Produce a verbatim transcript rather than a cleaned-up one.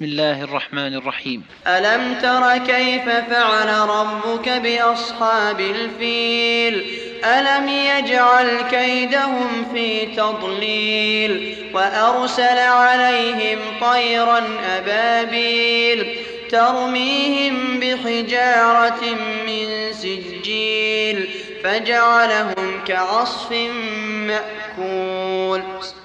بسم الله الرحمن الرحيم. ألم تر كيف فعل ربك بأصحاب الفيل ألم يجعل كيدهم في تضليل وأرسل عليهم طيرا أبابيل ترميهم بحجارة من سجيل فجعلهم كعصف مأكول.